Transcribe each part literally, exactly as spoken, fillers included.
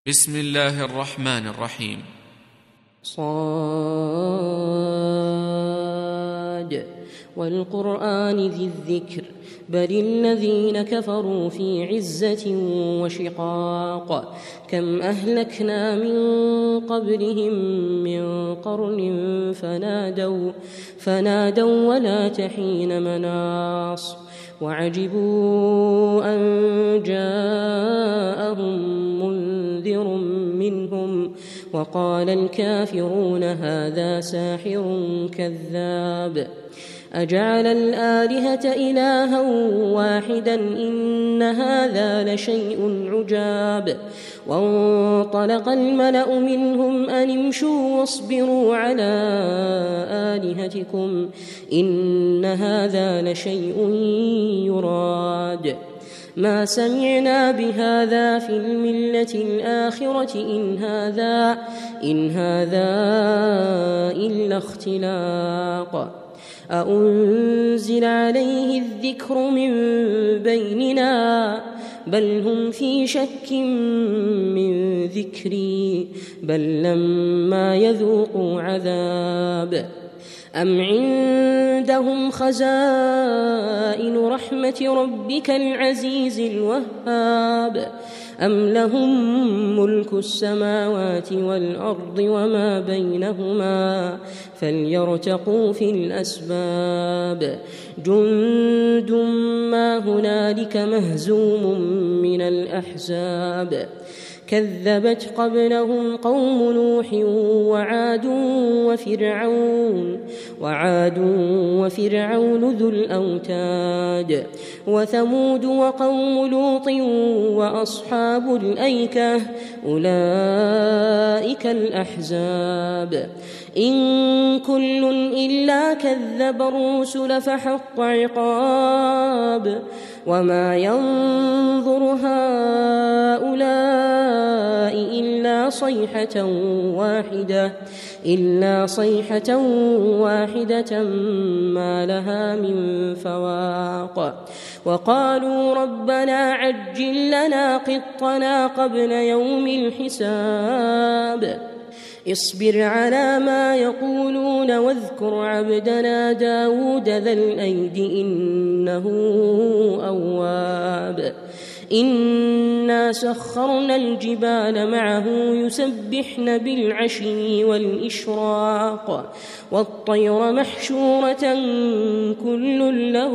بسم الله الرحمن الرحيم. صاد والقرآن ذي الذكر بل الذين كفروا في عزة وشقاق كم أهلكنا من قبلهم من قرن فنادوا, فنادوا ولا تحين مناص وعجبوا أن جاءهم منذر منهم وقال الكافرون هذا ساحر كذاب أجعل الآلهة إلها واحدا إن هذا لشيء عجاب وانطلق الملأ منهم أن امشوا واصبروا على آلهتكم إن هذا لشيء يراد ما سمعنا بهذا في الملة الآخرة إن هذا, إن هذا إلا اختلاق أأنزل عليه الذكر من بيننا بل هم في شك من ذكري بل لما يذوقوا عذاب أم عندهم خزائن رحمة ربك العزيز الوهاب أم لهم ملك السماوات والأرض وما بينهما فليرتقوا في الأسباب جند ما هنالك مهزوم من الأحزاب كذبت قبلهم قوم نوح وعاد وفرعون وعاد وفرعون ذو الأوتاد وثمود وقوم لوط وأصحاب الأيكة أولئك الأحزاب إن كل إلا كذب الرسل فحق عقاب وما ينظر هؤلاء إلا صيحة واحدة إلا صيحة واحدة ما لها من فواق وقالوا ربنا عجل لنا قطنا قبل يوم الحساب اصبر على ما يقولون واذكر عبدنا داود ذا الأيد إنه أواب إنا سخرنا الجبال معه يسبحن بالعشي والإشراق والطير محشورة كل له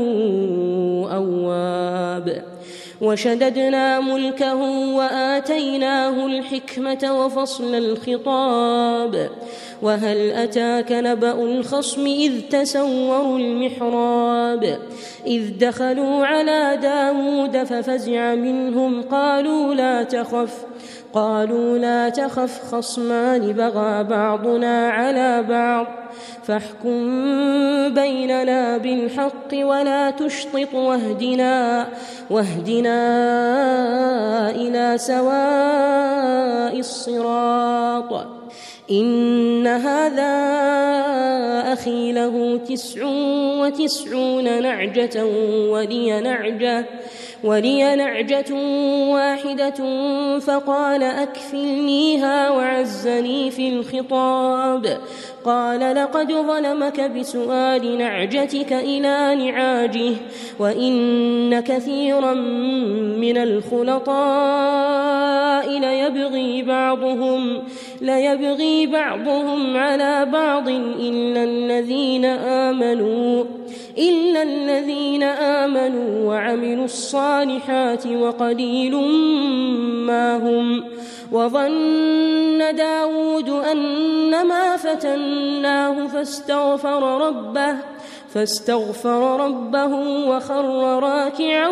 أواب وشددنا ملكه وآتيناه الحكمة وفصل الخطاب وهل أتاك نبأ الخصم إذ تسوروا المحراب إذ دخلوا على داود ففزع منهم قالوا لا تخف قالوا لا تخف خصمان بغى بعضنا على بعض فاحكم بيننا بالحق ولا تشطط واهدنا, واهدنا إلى سواء الصراط إن هذا أخي له تسع وتسعون نعجة ولي نعجة ولي نعجة واحدة فقال أكفلنيها وعزني في الخطاب قال لقد ظلمك بسؤال نعجتك إلى نعاجه وإن كثيرا من الخلطاء ليبغي بعضهم, ليبغي بعضهم على بعض إلا الذين آمنوا إلا الذين آمنوا وعملوا الصالحات وقليل ما هم وظن داود أنما فتناه فاستغفر ربه فاستغفر ربه وخر راكعا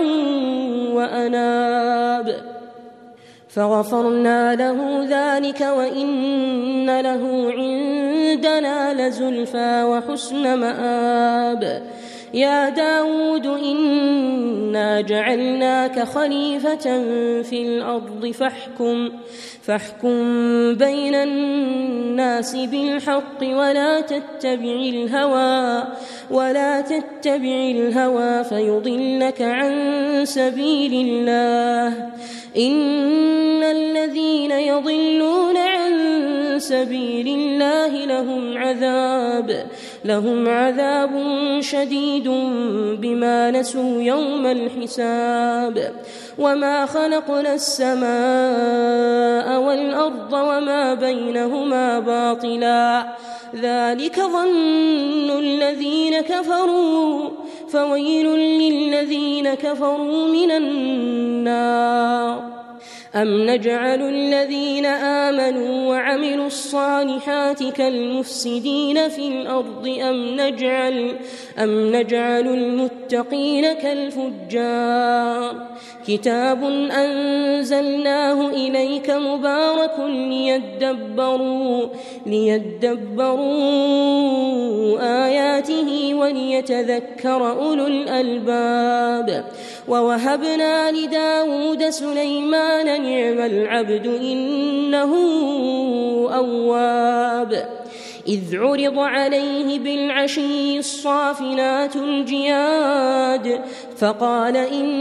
وأناب فغفرنا له ذلك وإن له عندنا لزلفى وحسن مآب يا داود إنا جعلناك خليفة في الأرض فاحكم فاحكم بين الناس بالحق ولا تتبع الهوى ولا تتبع الهوى فيضلك عن سبيل الله إن الذين يضلون عن سبيل الله لهم عذاب لهم عذاب شديد بما نسوا يوم الحساب وما خلقنا السماء والأرض وما بينهما باطلا ذلك ظن الذين كفروا فويل للذين كفروا من النار أم نجعل الذين آمنوا وعملوا الصالحات كالمفسدين في الأرض أم نجعل, أم نجعل المتقين كالفجار كتاب أنزلناه إليك مبارك ليدبروا, ليدبروا آياته وليتذكر أولو الألباب ووهبنا لداود سليمان نعم العبد إنه أواب إذ عرض عليه بالعشي الصافنات الجياد فقال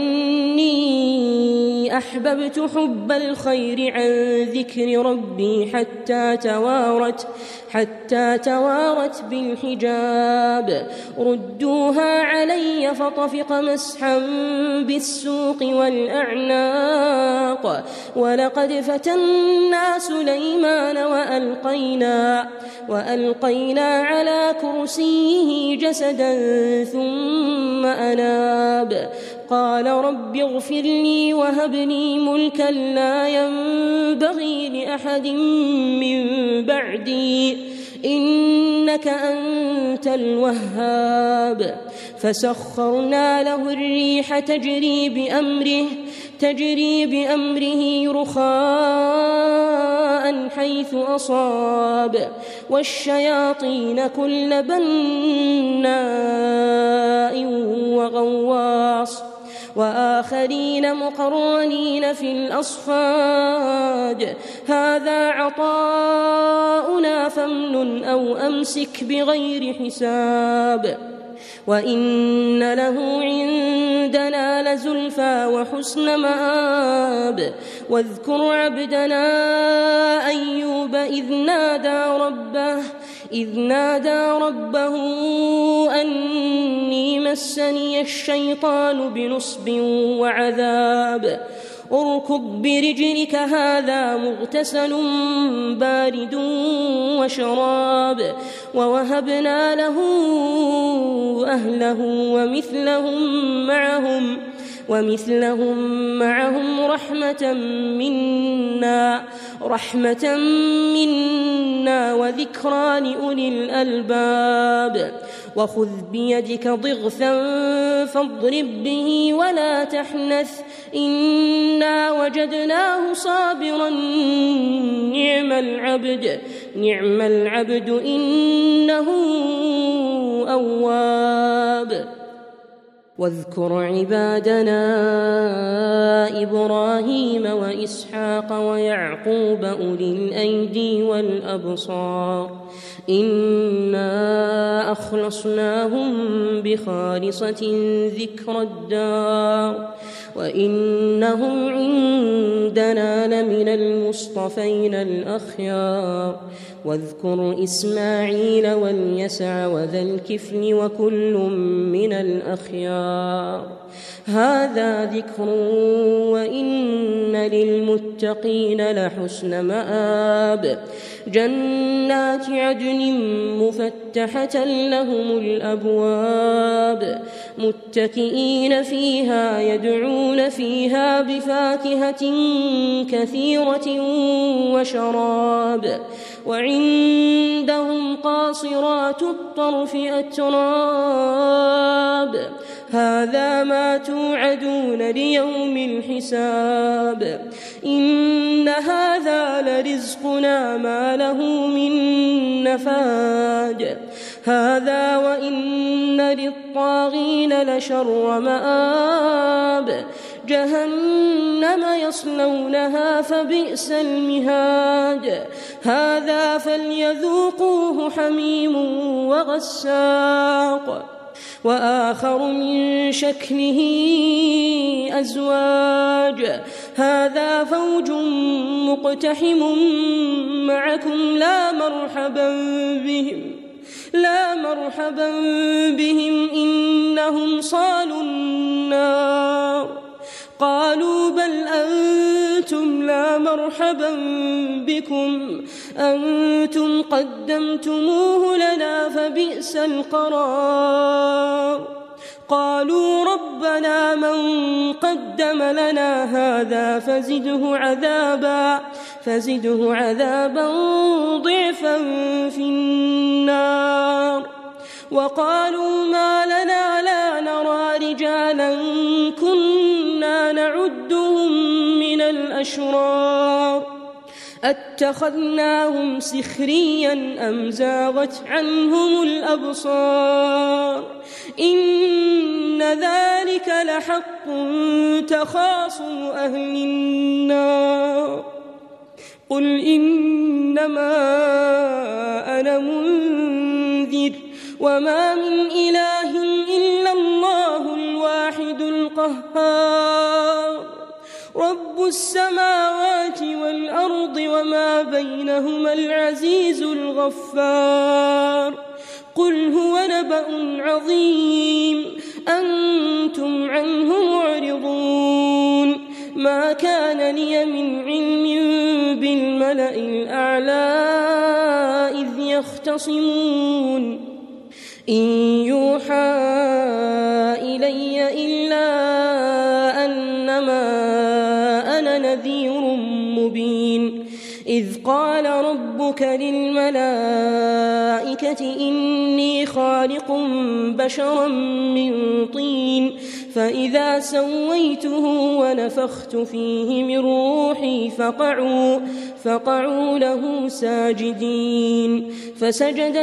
إني أحببت حب الخير عن ذكر ربي حتى توارت حتى توارت بالحجاب ردوها علي فطفق مسحا بالسوق والأعناق ولقد فتنا سليمان وألقينا وألقينا على كرسيه جسدا ثم أناب قال رب اغفر لي وهب لي ملكا لا ينبغي لأحد من بعدي إنك أنت الوهاب فسخرنا له الريح تجري بأمره تجري بأمره رخاء حيث أصاب والشياطين كل بناء وغواص وآخرين مقرنين في الأصفاد هذا عطاؤنا فامنن أو أمسك بغير حساب وإن له عندنا لزلفى وحسن مآب واذكر عبدنا أيوب إذ نادى ربه إذ نادى ربه أني مسني الشيطان بنصب وعذاب اركض برجلك هذا مغتسل بارد وشراب ووهبنا له أهله ومثلهم معهم ومثلهم معهم رحمة منا رحمة منا وذكرى لأولي الألباب وخذ بيدك ضغثا فاضرب به ولا تحنث إنا وجدناه صابرا نعم العبد نعم العبد إنه أواب واذكر عبادنا إبراهيم وإسحاق ويعقوب أولي الأيدي والأبصار إنا أخلصناهم بخالصة ذكر الدار وإنهم عندنا لمن المصطفين الأخيار واذكر إسماعيل واليسع وذا الكفل وكل من الأخيار هذا ذكر وإن للمتقين لحسن مآب جنات عدن مفتحة لهم الأبواب متكئين فيها يدعون فيها بفاكهة كثيرة وشراب وعندهم قاصرات الطرف أتراب هذا ما توعدون ليوم الحساب إن هذا لرزقنا ما له من نفاد هذا وإن للطاغين لشر مآب جهنم يصلونها فبئس المهاد هذا فليذوقوه حميم وغساق وآخر من شكله أزواج هذا فوج مقتحم معكم لا مرحبا بهم لا مرحبا بهم إنهم صالوا النار قالوا بل أنتم لا مرحبا بكم أنتم قدمتموه لنا فبئس القرار قالوا ربنا من قدم لنا هذا فزده عذابا فزده عذابا ضعفا في النار وقالوا ما لنا لا نرى رجالا كنا نعدهم من الأشرار أتخذناهم سخريا أم زاغت عنهم الأبصار إن ذلك لحق تخاصم أهل النار قل إنما أنا منذر وما من إله إلا الله الواحد القهار رب السماوات والأرض وما بينهما العزيز الغفار قل هو نبأ عظيم أنتم عنه معرضون ما كان لي من علم بالملأ الأعلى إذ يختصمون إن يوحى إلي إلا أنما أنا نذير مبين إذ قال ربك للملائكة إني خالق بشرا من طين فإذا سويته ونفخت فيه من روحي فقعوا, فقعوا له ساجدين فسجد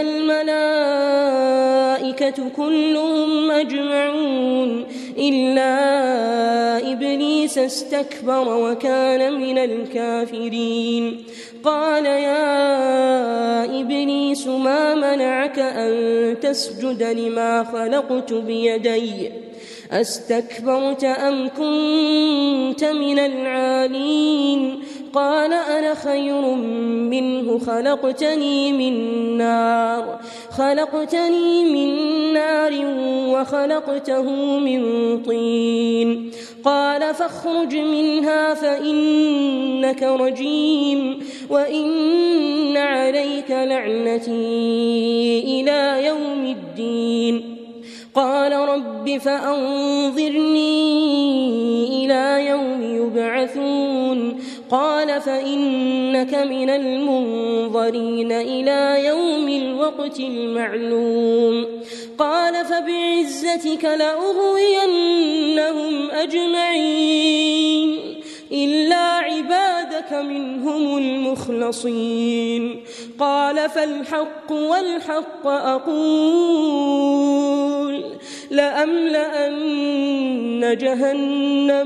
الملائكة كلهم أجمعون إلا إبليس استكبر وكان من الكافرين قال يا إبليس ما منعك أن تسجد لما خلقت بيدي أستكبرت أم كنت من العالين قال أنا خير منه خلقتني من نار خلقتني من نار وخلقته من طين قال فاخرج منها فإنك رجيم وإن عليك لعنتي إلى يوم الدين قال رب فأنظرني إلى يوم يبعثون قال فإنك من المنظرين إلى يوم الوقت المعلوم قال فبعزتك لأغوينهم أجمعين إلا عبادك منهم المخلصين قال فالحق والحق أقول لأملأن جهنم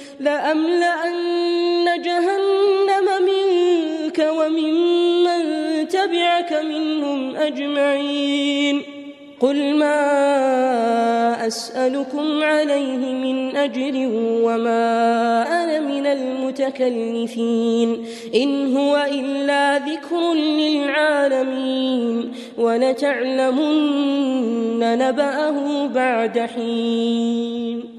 لأملأن جهنم منك وممن تبعك منهم أجمعين قل ما أسألكم عليه من أجر وما أنا من المتكلفين إن هو إلا ذكر للعالمين ولتعلمن نبأه بعد حين